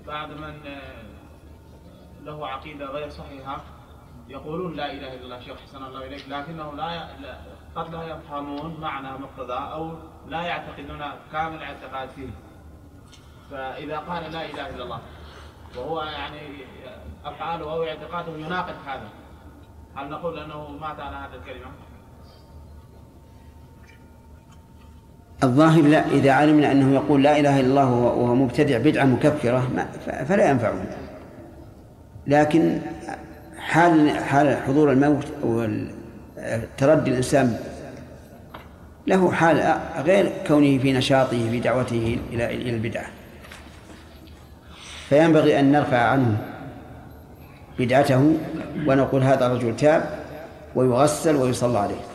بعد من له عقيدة غير صحيحة يقولون لا إله إلا الله شيخ حسن الله إليك، لكنه قد لا يفهمون معنى مقتضى أو لا يعتقدون كامل الاعتقاد فيه. فإذا قال لا إله إلا الله وهو يعني أفعاله أو اعتقاده يناقض هذا، هل نقول أنه مات على هذه الكلمة؟ الظاهر لا، إذا علمنا أنه يقول لا إله إلا الله وهو مبتدع بدعة مكفرة فلا ينفعه. لكن حال حضور الموت وتردي الإنسان له حال غير كونه في نشاطه في دعوته إلى البدعة، فينبغي أن نرفع عنه بدعته ونقول هذا الرجل تاب ويغسل ويصلى عليه.